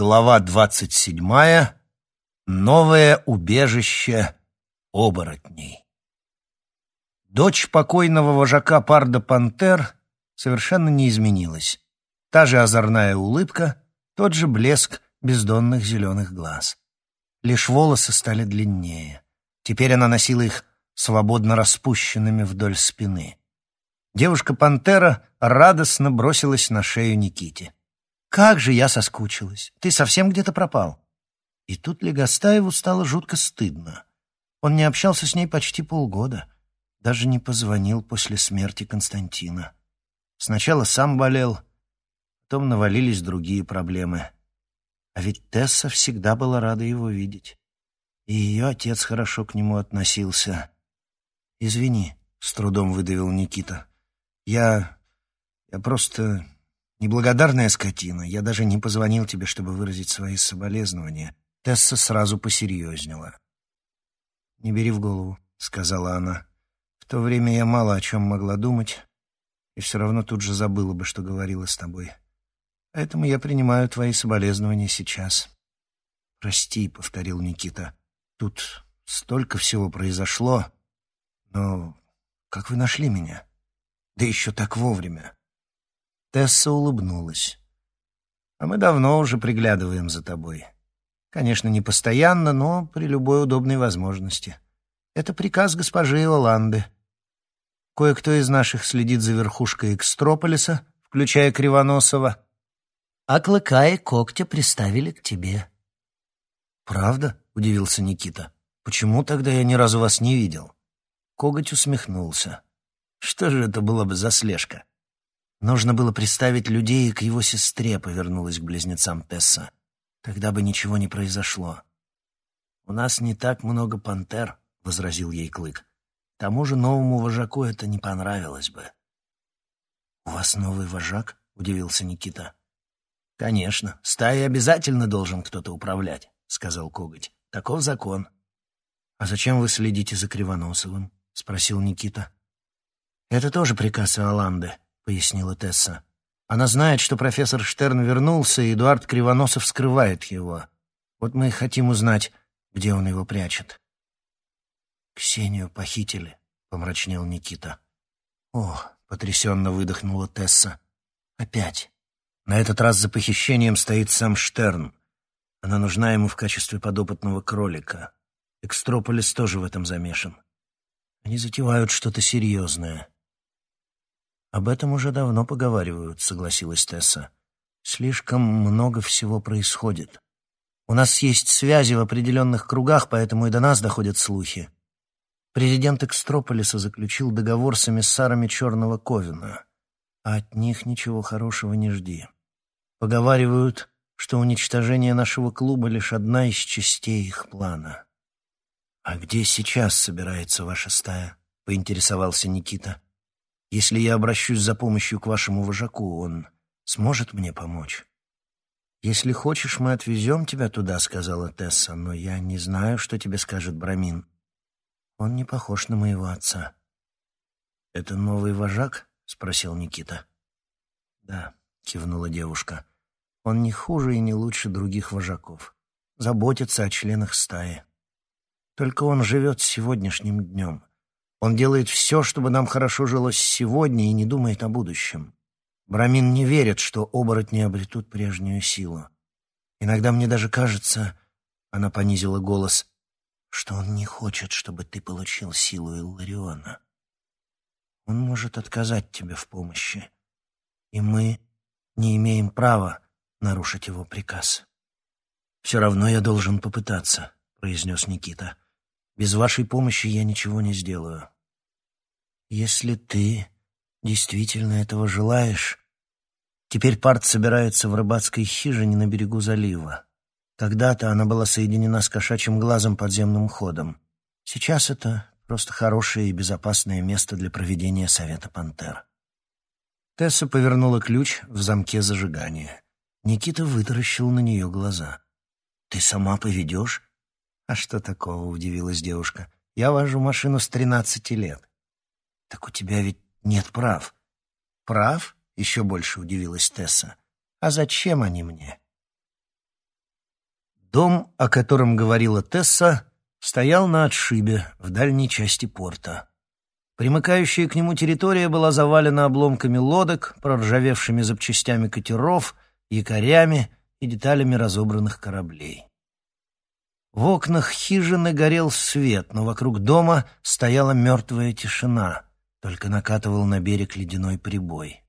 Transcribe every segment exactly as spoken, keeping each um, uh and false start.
Глава двадцать седьмая. Новое убежище оборотней. Дочь покойного вожака Пардо-Пантер совершенно не изменилась. Та же озорная улыбка, тот же блеск бездонных зеленых глаз. Лишь волосы стали длиннее. Теперь она носила их свободно распущенными вдоль спины. Девушка-пантера радостно бросилась на шею Никите. «Как же я соскучилась! Ты совсем где-то пропал!» И тут Легостаеву стало жутко стыдно. Он не общался с ней почти полгода, даже не позвонил после смерти Константина. Сначала сам болел, потом навалились другие проблемы. А ведь Тесса всегда была рада его видеть. И ее отец хорошо к нему относился. «Извини», — с трудом выдавил Никита. «Я... я просто... неблагодарная скотина. Я даже не позвонил тебе, чтобы выразить свои соболезнования». Тесса сразу посерьезнела. «Не бери в голову», — сказала она. «В то время я мало о чем могла думать, и все равно тут же забыла бы, что говорила с тобой. Поэтому я принимаю твои соболезнования сейчас». «Прости», — повторил Никита. «Тут столько всего произошло. Но как вы нашли меня? Да еще так вовремя». Тесса улыбнулась. «А мы давно уже приглядываем за тобой. Конечно, не постоянно, но при любой удобной возможности. Это приказ госпожи Иоланды. Кое-кто из наших следит за верхушкой Экстрополиса, включая Кривоносова, а Клыка и Когтя приставили к тебе». «Правда?» — удивился Никита. «Почему тогда я ни разу вас не видел?» Коготь усмехнулся. «Что же это было бы за слежка?» «Нужно было приставить людей к его сестре», — повернулась к близнецам Тесса. «Тогда бы ничего не произошло». «У нас не так много пантер», — возразил ей Клык. «К тому же новому вожаку это не понравилось бы». «У вас новый вожак?» — удивился Никита. «Конечно, стаей обязательно должен кто-то управлять», — сказал Коготь. «Таков закон». «А зачем вы следите за Кривоносовым?» — спросил Никита. «Это тоже приказ Иоланды», — пояснила Тесса. «Она знает, что профессор Штерн вернулся, и Эдуард Кривоносов скрывает его. Вот мы и хотим узнать, где он его прячет». «Ксению похитили», — помрачнел Никита. «Ох», — потрясенно выдохнула Тесса. «Опять. На этот раз за похищением стоит сам Штерн. Она нужна ему в качестве подопытного кролика. Экстрополис тоже в этом замешан. Они затевают что-то серьезное». «Об этом уже давно поговаривают», — согласилась Тесса. «Слишком много всего происходит. У нас есть связи в определенных кругах, поэтому и до нас доходят слухи. Президент Экстрополиса заключил договор с эмиссарами Черного Ковена, а от них ничего хорошего не жди. Поговаривают, что уничтожение нашего клуба — лишь одна из частей их плана». «А где сейчас собирается ваша стая?» — поинтересовался Никита. «Если я обращусь за помощью к вашему вожаку, он сможет мне помочь?» «Если хочешь, мы отвезем тебя туда», — сказала Тесса, «но я не знаю, что тебе скажет Брамин. Он не похож на моего отца». «Это новый вожак?» — спросил Никита. «Да», — кивнула девушка. «Он не хуже и не лучше других вожаков. Заботится о членах стаи. Только он живет сегодняшним днем. Он делает все, чтобы нам хорошо жилось сегодня, и не думает о будущем. Брамин не верит, что оборотни обретут прежнюю силу. Иногда мне даже кажется, — она понизила голос, — что он не хочет, чтобы ты получил силу Иллариона. Он может отказать тебе в помощи, и мы не имеем права нарушить его приказ». «Все равно я должен попытаться», — произнес Никита. «Без вашей помощи я ничего не сделаю». «Если ты действительно этого желаешь...» Теперь Парт собирается в рыбацкой хижине на берегу залива. Когда-то она была соединена с кошачьим глазом подземным ходом. Сейчас это просто хорошее и безопасное место для проведения совета пантер. Тесса повернула ключ в замке зажигания. Никита вытаращил на нее глаза. «Ты сама поведешь?» «А что такого?» — удивилась девушка. «Я вожу машину с тринадцати лет». «Так у тебя ведь нет прав». «Прав?» — еще больше удивилась Тесса. «А зачем они мне?» Дом, о котором говорила Тесса, стоял на отшибе в дальней части порта. Примыкающая к нему территория была завалена обломками лодок, проржавевшими запчастями катеров, якорями и деталями разобранных кораблей. В окнах хижины горел свет, но вокруг дома стояла мертвая тишина, только накатывал на берег ледяной прибой.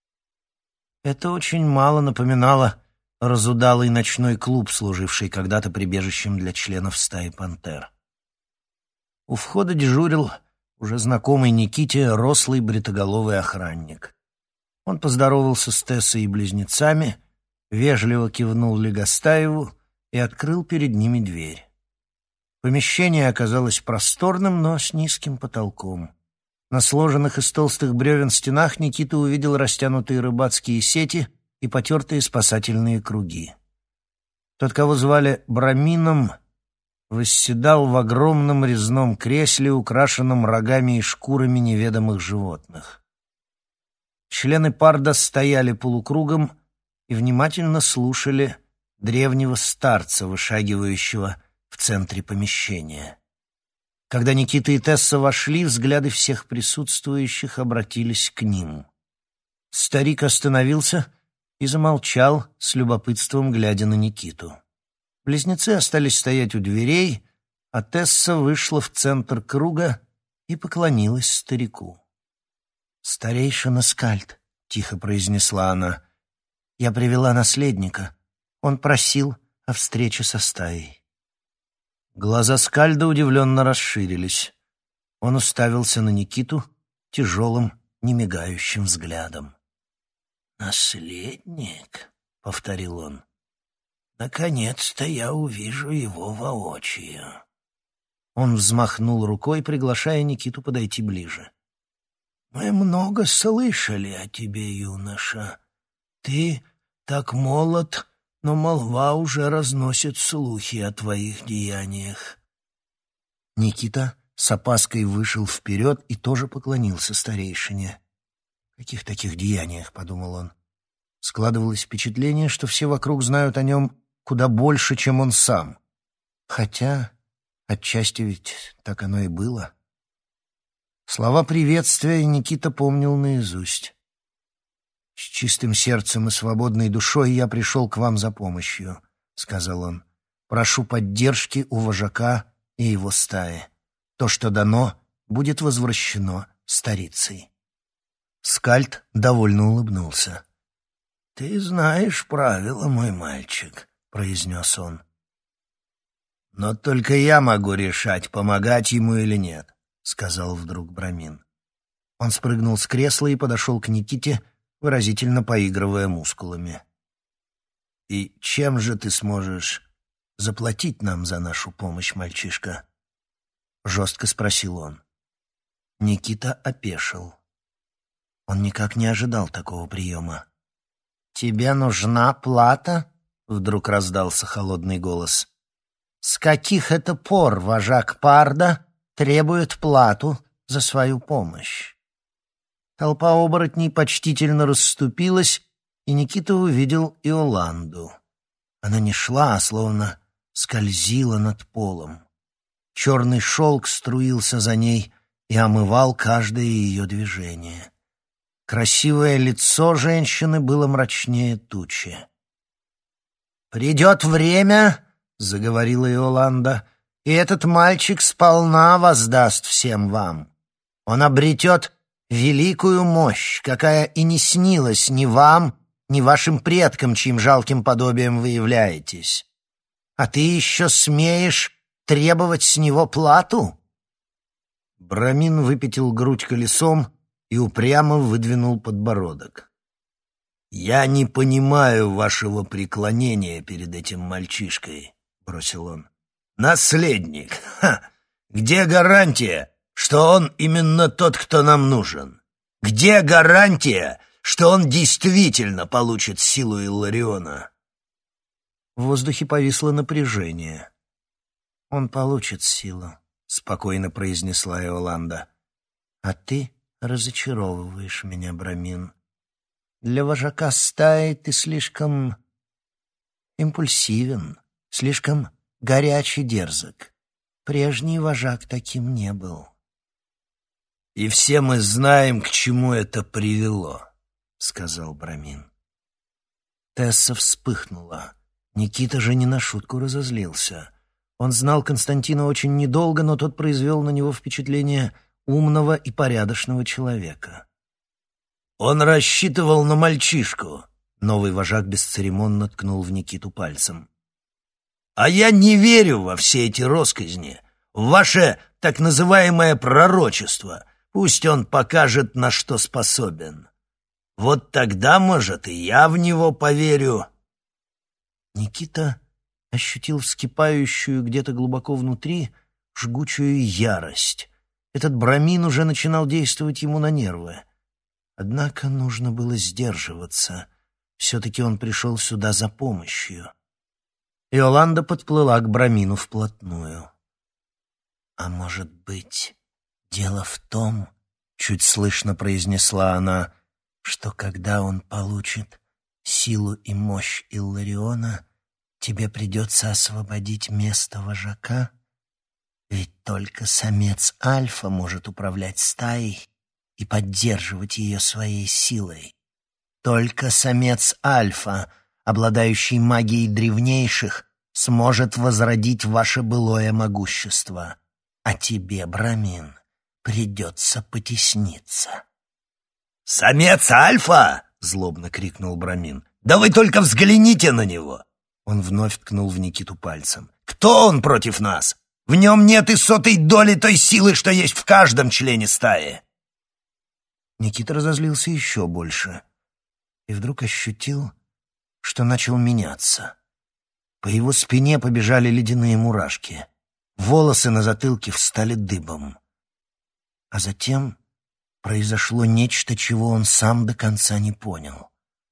Это очень мало напоминало разудалый ночной клуб, служивший когда-то прибежищем для членов стаи пантер. У входа дежурил уже знакомый Никите рослый бритоголовый охранник. Он поздоровался с Тессой и близнецами, вежливо кивнул Легостаеву и открыл перед ними дверь. Помещение оказалось просторным, но с низким потолком. На сложенных из толстых бревен стенах Никита увидел растянутые рыбацкие сети и потертые спасательные круги. Тот, кого звали Брамином, восседал в огромном резном кресле, украшенном рогами и шкурами неведомых животных. Члены парда стояли полукругом и внимательно слушали древнего старца, вышагивающего в центре помещения. Когда Никита и Тесса вошли, взгляды всех присутствующих обратились к ним. Старик остановился и замолчал, с любопытством глядя на Никиту. Близнецы остались стоять у дверей, а Тесса вышла в центр круга и поклонилась старику. «Старейшина Скальд», — тихо произнесла она, — «я привела наследника. Он просил о встрече со стаей». Глаза Скальда удивленно расширились. Он уставился на Никиту тяжелым, немигающим взглядом. «Наследник», — повторил он. «Наконец-то я увижу его воочию». Он взмахнул рукой, приглашая Никиту подойти ближе. «Мы много слышали о тебе, юноша. Ты так молод, но молва уже разносит слухи о твоих деяниях». Никита с опаской вышел вперед и тоже поклонился старейшине. «Каких таких деяниях?» — подумал он. Складывалось впечатление, что все вокруг знают о нем куда больше, чем он сам. Хотя отчасти ведь так оно и было. Слова приветствия Никита помнил наизусть. «С чистым сердцем и свободной душой я пришел к вам за помощью», — сказал он. «Прошу поддержки у вожака и его стаи. То, что дано, будет возвращено старицей». Скальд довольно улыбнулся. «Ты знаешь правила, мой мальчик», — произнес он. «Но только я могу решать, помогать ему или нет», — сказал вдруг Брамин. Он спрыгнул с кресла и подошел к Никите, выразительно поигрывая мускулами. «И чем же ты сможешь заплатить нам за нашу помощь, мальчишка?» — жестко спросил он. Никита опешил. Он никак не ожидал такого приема. «Тебе нужна плата?» — вдруг раздался холодный голос. «С каких это пор вожак Парда требует плату за свою помощь?» Толпа оборотней почтительно расступилась, и Никита увидел Иоланду. Она не шла, а словно скользила над полом. Черный шелк струился за ней и омывал каждое ее движение. Красивое лицо женщины было мрачнее тучи. «Придет время, — заговорила Иоланда, — и этот мальчик сполна воздаст всем вам. Он обретет великую мощь, какая и не снилась ни вам, ни вашим предкам, чьим жалким подобием вы являетесь. А ты еще смеешь требовать с него плату?» Брамин выпятил грудь колесом и упрямо выдвинул подбородок. «Я не понимаю вашего преклонения перед этим мальчишкой», — бросил он. «Наследник! Ха! Где гарантия, что он именно тот, кто нам нужен? Где гарантия, что он действительно получит силу Иллариона?» В воздухе повисло напряжение. «Он получит силу», — спокойно произнесла Иоланда. «А ты разочаровываешь меня, Брамин. Для вожака стаи ты слишком импульсивен, слишком горячий, дерзок. Прежний вожак таким не был. «И все мы знаем, к чему это привело», — сказал Брамин. Тесса вспыхнула. Никита же не на шутку разозлился. Он знал Константина очень недолго, но тот произвел на него впечатление умного и порядочного человека. «Он рассчитывал на мальчишку», — новый вожак бесцеремонно ткнул в Никиту пальцем. «А я не верю во все эти росказни, в ваше так называемое пророчество. Пусть он покажет, на что способен. Вот тогда, может, и я в него поверю». Никита ощутил вскипающую где-то глубоко внутри жгучую ярость. Этот Брамин уже начинал действовать ему на нервы. Однако нужно было сдерживаться. Все-таки он пришел сюда за помощью. Иоланда подплыла к Брамину вплотную. «А может быть, дело в том, — чуть слышно произнесла она, — что когда он получит силу и мощь Иллариона, тебе придется освободить место вожака? Ведь только самец Альфа может управлять стаей и поддерживать ее своей силой. Только самец Альфа, обладающий магией древнейших, сможет возродить ваше былое могущество. А тебе, Брамин, придется потесниться». «Самец Альфа!» — злобно крикнул Брамин. «Да вы только взгляните на него!» Он вновь ткнул в Никиту пальцем. «Кто он против нас? В нем нет и сотой доли той силы, что есть в каждом члене стаи!» Никита разозлился еще больше и вдруг ощутил, что начал меняться. По его спине побежали ледяные мурашки. Волосы на затылке встали дыбом. А затем произошло нечто, чего он сам до конца не понял.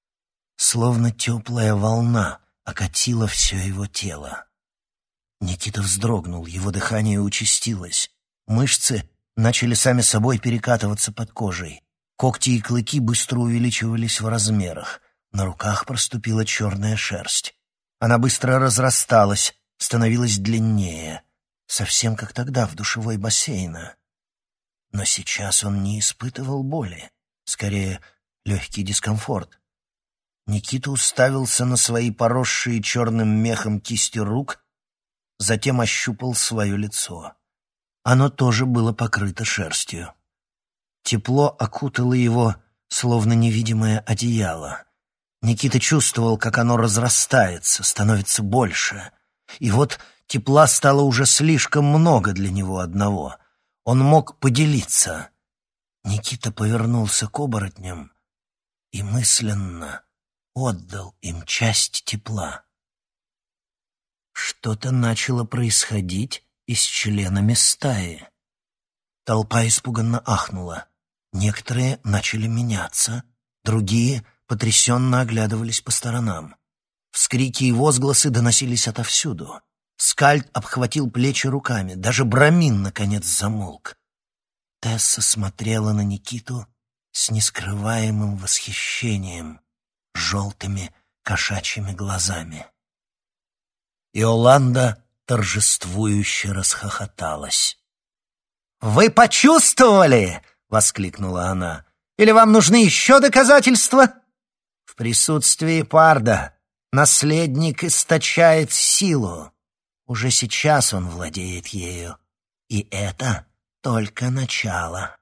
Словно теплая волна окатила все его тело. Никита вздрогнул, его дыхание участилось. Мышцы начали сами собой перекатываться под кожей. Когти и клыки быстро увеличивались в размерах. На руках проступила черная шерсть. Она быстро разрасталась, становилась длиннее, совсем как тогда в душевой бассейне. Но сейчас он не испытывал боли, скорее легкий дискомфорт. Никита уставился на свои поросшие черным мехом кисти рук, затем ощупал свое лицо. Оно тоже было покрыто шерстью. Тепло окутало его, словно невидимое одеяло. Никита чувствовал, как оно разрастается, становится больше. И вот тепла стало уже слишком много для него одного. Он мог поделиться. Никита повернулся к оборотням и мысленно отдал им часть тепла. Что-то начало происходить и с членами стаи. Толпа испуганно ахнула. Некоторые начали меняться, другие потрясенно оглядывались по сторонам. Вскрики и возгласы доносились отовсюду. Скальд обхватил плечи руками, даже Брамин, наконец, замолк. Тесса смотрела на Никиту с нескрываемым восхищением, желтыми кошачьими глазами. Иоланда торжествующе расхохоталась. «Вы почувствовали?» — воскликнула она. «Или вам нужны еще доказательства?» «В присутствии Парда наследник источает силу. Уже сейчас он владеет ею, и это только начало».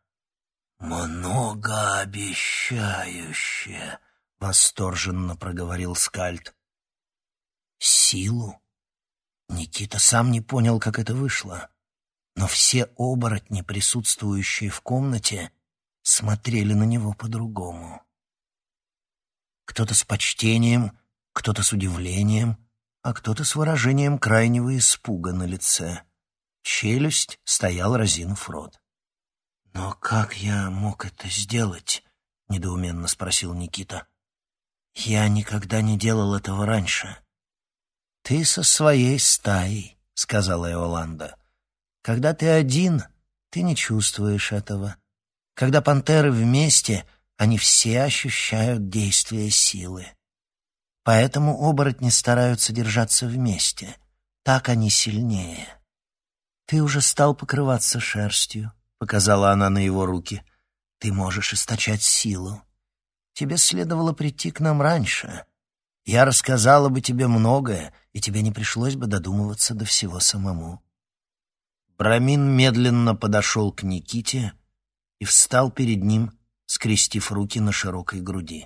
«Многообещающе!» — восторженно проговорил Скальд. «Силу?» Никита сам не понял, как это вышло, но все оборотни, присутствующие в комнате, смотрели на него по-другому. Кто-то с почтением, кто-то с удивлением, а кто-то с выражением крайнего испуга на лице. Челюсть стоял разинув рот. «Но как я мог это сделать?» — недоуменно спросил Никита. «Я никогда не делал этого раньше». «Ты со своей стаей», — сказала Иоланда. «Когда ты один, ты не чувствуешь этого. Когда пантеры вместе, они все ощущают действие силы. Поэтому оборотни стараются держаться вместе. так они сильнее. Ты уже стал покрываться шерстью, показала она на его руки. Ты можешь источать силу. Тебе следовало прийти к нам раньше. Я рассказала бы тебе многое, и тебе не пришлось бы додумываться до всего самому. Брамин медленно подошел к Никите и встал перед ним, скрестив руки на широкой груди.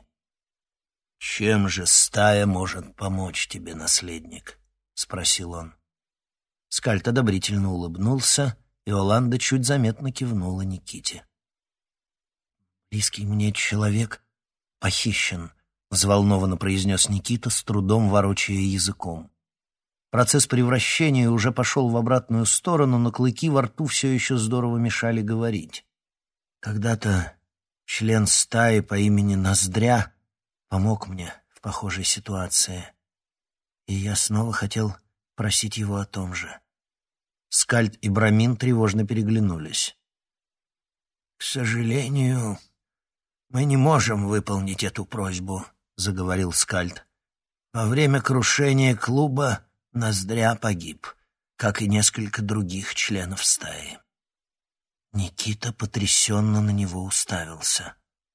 «Чем же стая может помочь тебе, наследник?» — спросил он. Скальд одобрительно улыбнулся, и Оланда чуть заметно кивнула Никите. «Близкий мне человек похищен», — взволнованно произнес Никита, с трудом ворочая языком. Процесс превращения уже пошел в обратную сторону, но клыки во рту все еще здорово мешали говорить. Когда-то член стаи по имени Ноздря помог мне в похожей ситуации, и я снова хотел просить его о том же. Скальд и Брамин тревожно переглянулись. «К сожалению, мы не можем выполнить эту просьбу», — заговорил Скальд. «Во время крушения клуба Ноздря погиб, как и несколько других членов стаи». Никита потрясенно на него уставился.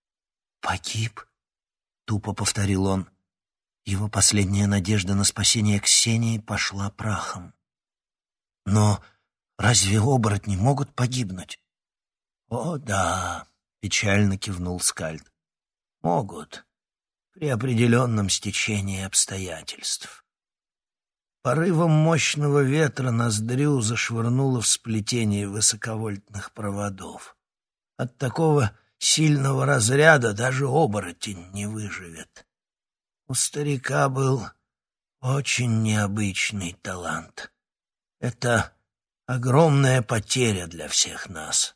«Погиб?» — тупо повторил он. Его последняя надежда на спасение Ксении пошла прахом. «Но разве оборотни могут погибнуть?» «О, да», — печально кивнул Скальд. «Могут, при определенном стечении обстоятельств». Порывом мощного ветра Ноздрю зашвырнуло в сплетение высоковольтных проводов. От такого сильного разряда даже оборотень не выживет. У старика был очень необычный талант. Это огромная потеря для всех нас.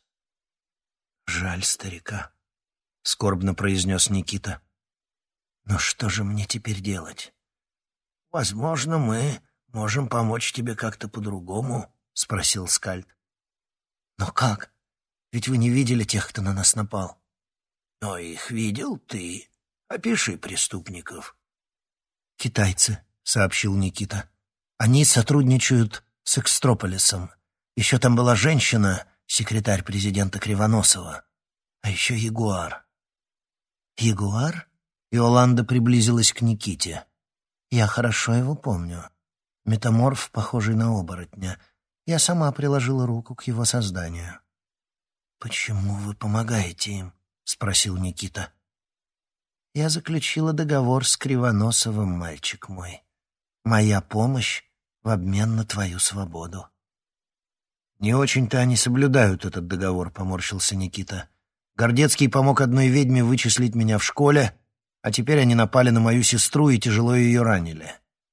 «Жаль старика», — скорбно произнес Никита. «Но что же мне теперь делать?» «Возможно, мы можем помочь тебе как-то по-другому», — спросил Скальд. «Но как? Ведь вы не видели тех, кто на нас напал». «Но их видел ты. Опиши преступников». «Китайцы», — сообщил Никита. «Они сотрудничают с Экстрополисом. Еще там была женщина, секретарь президента Кривоносова. А еще ягуар». «Ягуар?» — Иоланда приблизилась к Никите. «Я хорошо его помню. Метаморф, похожий на оборотня. Я сама приложила руку к его созданию». «Почему вы помогаете им?» — спросил Никита. «Я заключила договор с Кривоносовым, мальчик мой. Моя помощь в обмен на твою свободу». «Не очень-то они соблюдают этот договор», — поморщился Никита. «Гордецкий помог одной ведьме вычислить меня в школе, а теперь они напали на мою сестру и тяжело ее ранили».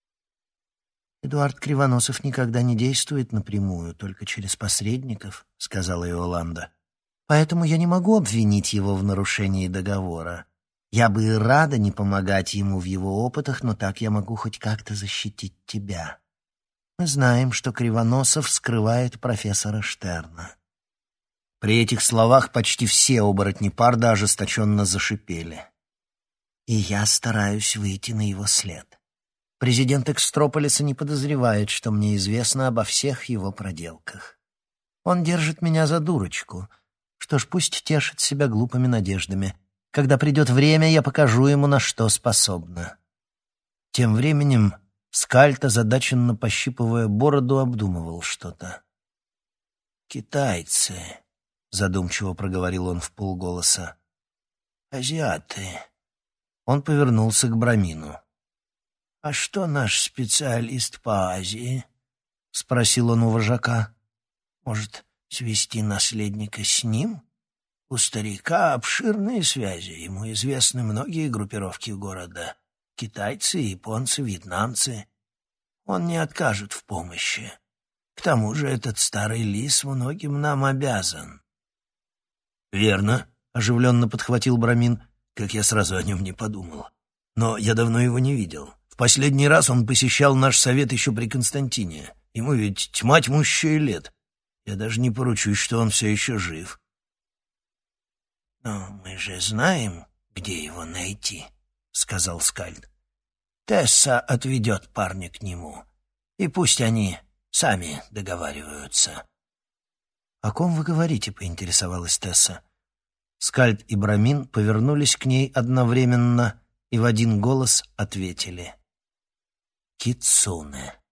«Эдуард Кривоносов никогда не действует напрямую, только через посредников», — сказала Иоланда. «Поэтому я не могу обвинить его в нарушении договора. Я бы и рада не помогать ему в его опытах, но так я могу хоть как-то защитить тебя. Мы знаем, что Кривоносов скрывает профессора Штерна». При этих словах почти все оборотни Парда ожесточенно зашипели. «И я стараюсь выйти на его след. Президент Экстрополиса не подозревает, что мне известно обо всех его проделках. Он держит меня за дурочку. Что ж, пусть тешит себя глупыми надеждами. Когда придет время, я покажу ему, на что способна». Тем временем Скальд, озадаченно пощипывая бороду, обдумывал что-то. «Китайцы», — задумчиво проговорил он вполголоса. «Азиаты». Он повернулся к Брамину. «А что наш специалист по Азии?» — спросил он у вожака. «Может, свести наследника с ним? У старика обширные связи, ему известны многие группировки города. Китайцы, японцы, вьетнамцы. Он не откажет в помощи. К тому же этот старый лис многим нам обязан». «Верно», — оживленно подхватил Брамин, как я сразу о нем не подумал. «Но я давно его не видел. В последний раз он посещал наш совет еще при Константине. Ему ведь тьма тьмущая лет. Я даже не поручусь, что он все еще жив». «Но мы же знаем, где его найти», — сказал Скальд. «Тесса отведет парня к нему. И пусть они сами договариваются». «О ком вы говорите?» — поинтересовалась Тесса. Скальд и Брамин повернулись к ней одновременно и в один голос ответили: «Кицуне».